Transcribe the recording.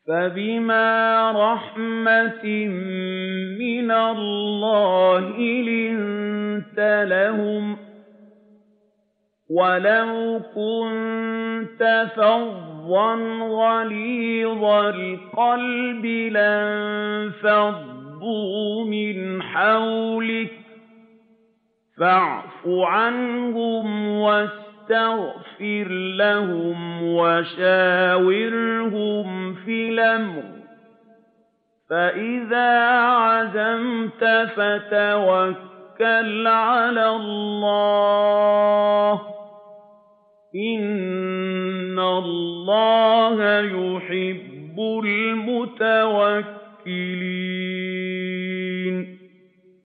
فَبِمَا رَحْمَةٍ مِّنَ اللَّهِ لِنتَ لَهُمْ ۖ وَلَوْ كُنتَ فَظًّا غَلِيظَ الْقَلْبِ لَانفَضُّوا مِنْ حَوْلِكَ ۖ فَاعْفُ عَنْهُمْ وَاسْتَغْفِرْ لَهُمْ وَشَاوِرْهُمْ فِي الْأَمْرِ ۖ فَإِذَا عَزَمْتَ فَتَوَكَّلْ عَلَى اللَّهِ ۚ إِنَّ اللَّهَ يُحِبُّ الْمُتَوَكِّلِينَ